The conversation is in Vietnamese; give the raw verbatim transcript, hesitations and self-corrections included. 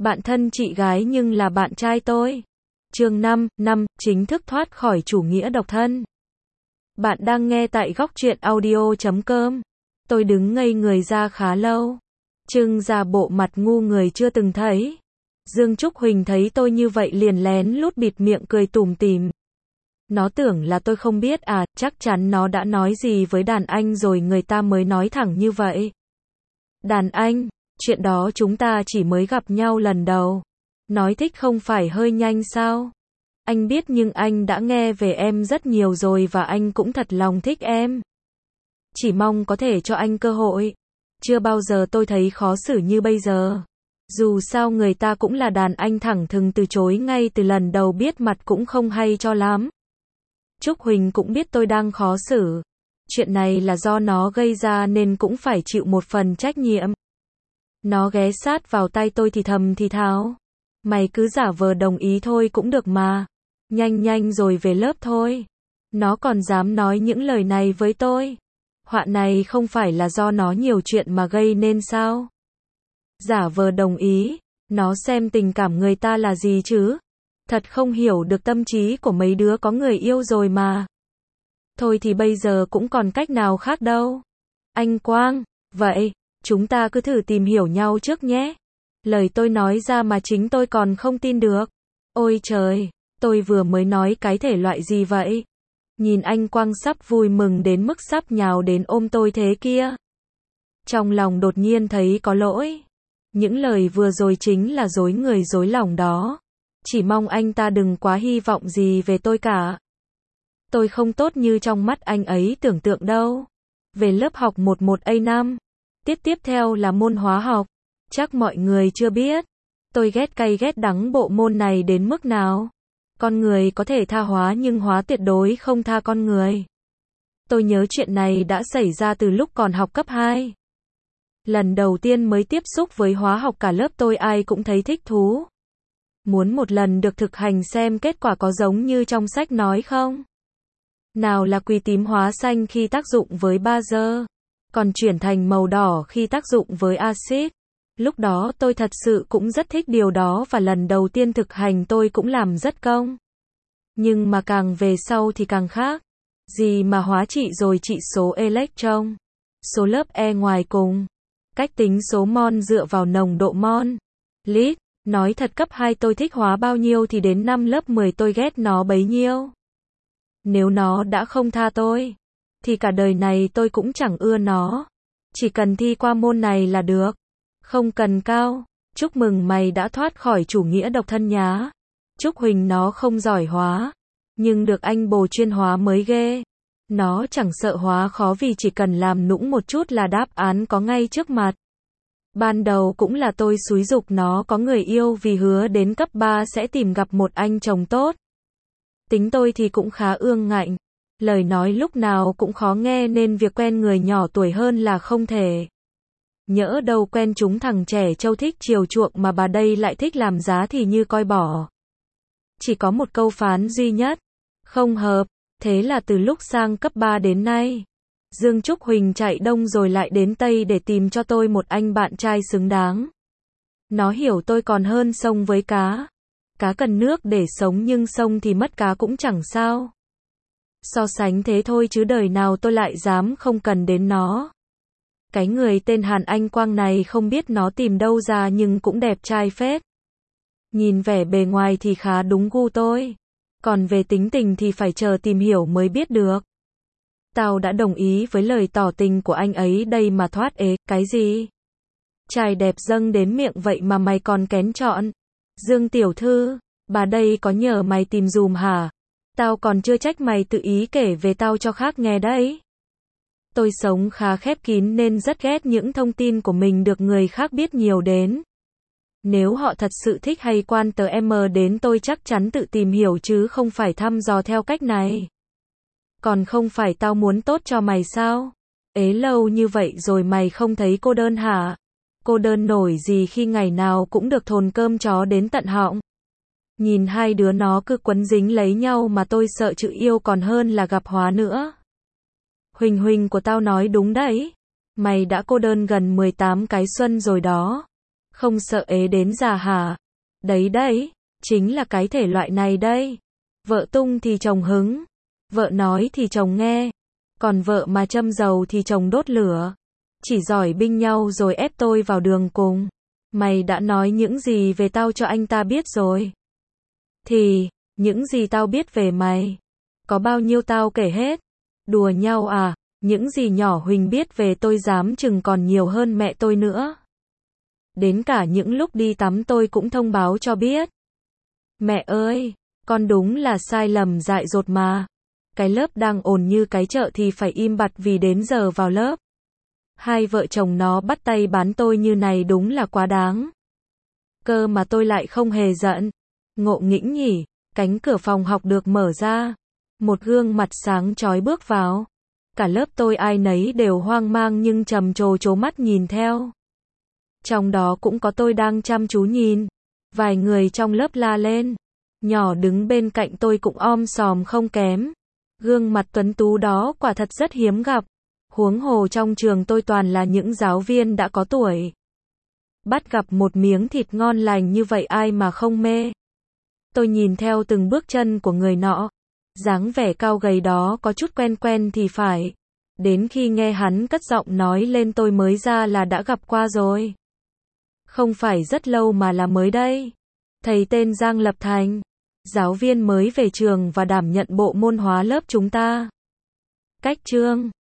Bạn thân chị gái nhưng là bạn trai tôi. Chương năm, năm, chính thức thoát khỏi chủ nghĩa độc thân. Bạn đang nghe tại góc truyện audio chấm com. Tôi đứng ngây người ra khá lâu. Trưng ra bộ mặt ngu người chưa từng thấy. Dương Trúc Huỳnh thấy tôi như vậy liền lén lút bịt miệng cười tủm tỉm. Nó tưởng là tôi không biết à, chắc chắn nó đã nói gì với đàn anh rồi người ta mới nói thẳng như vậy. Đàn anh, chuyện đó chúng ta chỉ mới gặp nhau lần đầu. Nói thích không phải hơi nhanh sao? Anh biết nhưng anh đã nghe về em rất nhiều rồi và anh cũng thật lòng thích em. Chỉ mong có thể cho anh cơ hội. Chưa bao giờ tôi thấy khó xử như bây giờ. Dù sao người ta cũng là đàn anh thẳng thừng từ chối ngay từ lần đầu biết mặt cũng không hay cho lắm. Trúc Huỳnh cũng biết tôi đang khó xử. Chuyện này là do nó gây ra nên cũng phải chịu một phần trách nhiệm. Nó ghé sát vào tay tôi thì thầm thì thào. Mày cứ giả vờ đồng ý thôi cũng được mà. Nhanh nhanh rồi về lớp thôi. Nó còn dám nói những lời này với tôi. Họa này không phải là do nó nhiều chuyện mà gây nên sao? Giả vờ đồng ý. Nó xem tình cảm người ta là gì chứ? Thật không hiểu được tâm trí của mấy đứa có người yêu rồi mà. Thôi thì bây giờ cũng còn cách nào khác đâu. Anh Quang, vậy, chúng ta cứ thử tìm hiểu nhau trước nhé. Lời tôi nói ra mà chính tôi còn không tin được. Ôi trời, tôi vừa mới nói cái thể loại gì vậy? Nhìn anh Quang sắp vui mừng đến mức sắp nhào đến ôm tôi thế kia. Trong lòng đột nhiên thấy có lỗi. Những lời vừa rồi chính là dối người dối lòng đó. Chỉ mong anh ta đừng quá hy vọng gì về tôi cả. Tôi không tốt như trong mắt anh ấy tưởng tượng đâu. Về lớp học mười một A năm. Tiết tiếp theo là môn hóa học. Chắc mọi người chưa biết. Tôi ghét cay ghét đắng bộ môn này đến mức nào. Con người có thể tha hóa nhưng hóa tuyệt đối không tha con người. Tôi nhớ chuyện này đã xảy ra từ lúc còn học cấp hai. Lần đầu tiên mới tiếp xúc với hóa học cả lớp tôi ai cũng thấy thích thú. Muốn một lần được thực hành xem kết quả có giống như trong sách nói không? Nào là quỳ tím hóa xanh khi tác dụng với bazơ, còn chuyển thành màu đỏ khi tác dụng với axit. Lúc đó tôi thật sự cũng rất thích điều đó và lần đầu tiên thực hành tôi cũng làm rất công. Nhưng mà càng về sau thì càng khác. Gì mà hóa trị rồi trị số electron, số lớp E ngoài cùng, cách tính số mol dựa vào nồng độ mol, lít. Nói thật cấp hai tôi thích hóa bao nhiêu thì đến năm lớp mười tôi ghét nó bấy nhiêu. Nếu nó đã không tha tôi, thì cả đời này tôi cũng chẳng ưa nó. Chỉ cần thi qua môn này là được. Không cần cao. Chúc mừng mày đã thoát khỏi chủ nghĩa độc thân nhá. Trúc Huỳnh nó không giỏi hóa. Nhưng được anh bồ chuyên hóa mới ghê. Nó chẳng sợ hóa khó vì chỉ cần làm nũng một chút là đáp án có ngay trước mặt. Ban đầu cũng là tôi xúi giục nó có người yêu vì hứa đến cấp ba sẽ tìm gặp một anh chồng tốt. Tính tôi thì cũng khá ương ngạnh. Lời nói lúc nào cũng khó nghe nên việc quen người nhỏ tuổi hơn là không thể. Nhỡ đâu quen chúng thằng trẻ trâu thích chiều chuộng mà bà đây lại thích làm giá thì như coi bỏ. Chỉ có một câu phán duy nhất. Không hợp. Thế là từ lúc sang cấp ba đến nay, Dương Trúc Huỳnh chạy đông rồi lại đến Tây để tìm cho tôi một anh bạn trai xứng đáng. Nó hiểu tôi còn hơn sông với cá. Cá cần nước để sống nhưng sông thì mất cá cũng chẳng sao. So sánh thế thôi chứ đời nào tôi lại dám không cần đến nó. Cái người tên Hàn Anh Quang này không biết nó tìm đâu ra nhưng cũng đẹp trai phết. Nhìn vẻ bề ngoài thì khá đúng gu tôi. Còn về tính tình thì phải chờ tìm hiểu mới biết được. Tao đã đồng ý với lời tỏ tình của anh ấy đây mà thoát ế, cái gì? Trai đẹp dâng đến miệng vậy mà mày còn kén chọn. Dương tiểu thư, bà đây có nhờ mày tìm dùm hả? Tao còn chưa trách mày tự ý kể về tao cho khác nghe đấy. Tôi sống khá khép kín nên rất ghét những thông tin của mình được người khác biết nhiều đến. Nếu họ thật sự thích hay quan tờ em đến tôi chắc chắn tự tìm hiểu chứ không phải thăm dò theo cách này. Còn không phải tao muốn tốt cho mày sao? Ế lâu như vậy rồi mày không thấy cô đơn hả? Cô đơn nổi gì khi ngày nào cũng được thồn cơm chó đến tận họng. Nhìn hai đứa nó cứ quấn dính lấy nhau mà tôi sợ chữ yêu còn hơn là gặp hóa nữa. Huỳnh Huỳnh của tao nói đúng đấy. Mày đã cô đơn gần mười tám cái xuân rồi đó. Không sợ ế đến già hả? Đấy đấy, chính là cái thể loại này đây. Vợ tung thì chồng hứng, vợ nói thì chồng nghe, còn vợ mà châm dầu thì chồng đốt lửa. Chỉ giỏi binh nhau rồi ép tôi vào đường cùng. Mày đã nói những gì về tao cho anh ta biết rồi. Thì, những gì tao biết về mày, có bao nhiêu tao kể hết. Đùa nhau à, những gì nhỏ Huỳnh biết về tôi dám chừng còn nhiều hơn mẹ tôi nữa. Đến cả những lúc đi tắm tôi cũng thông báo cho biết. Mẹ ơi, con đúng là sai lầm dại dột mà. Cái lớp đang ồn như cái chợ thì phải im bặt vì đến giờ vào lớp. Hai vợ chồng nó bắt tay bán tôi như này đúng là quá đáng. Cơ mà tôi lại không hề giận. Ngộ nghĩnh nhỉ, cánh cửa phòng học được mở ra. Một gương mặt sáng chói bước vào. Cả lớp tôi ai nấy đều hoang mang nhưng trầm trồ trố mắt nhìn theo. Trong đó cũng có tôi đang chăm chú nhìn. Vài người trong lớp la lên. Nhỏ đứng bên cạnh tôi cũng om sòm không kém. Gương mặt tuấn tú đó quả thật rất hiếm gặp. Huống hồ trong trường tôi toàn là những giáo viên đã có tuổi. Bắt gặp một miếng thịt ngon lành như vậy ai mà không mê. Tôi nhìn theo từng bước chân của người nọ. Dáng vẻ cao gầy đó có chút quen quen thì phải. Đến khi nghe hắn cất giọng nói lên tôi mới ra là đã gặp qua rồi. Không phải rất lâu mà là mới đây. Thầy tên Giang Lập Thành. Giáo viên mới về trường và đảm nhận bộ môn hóa lớp chúng ta. Cách chương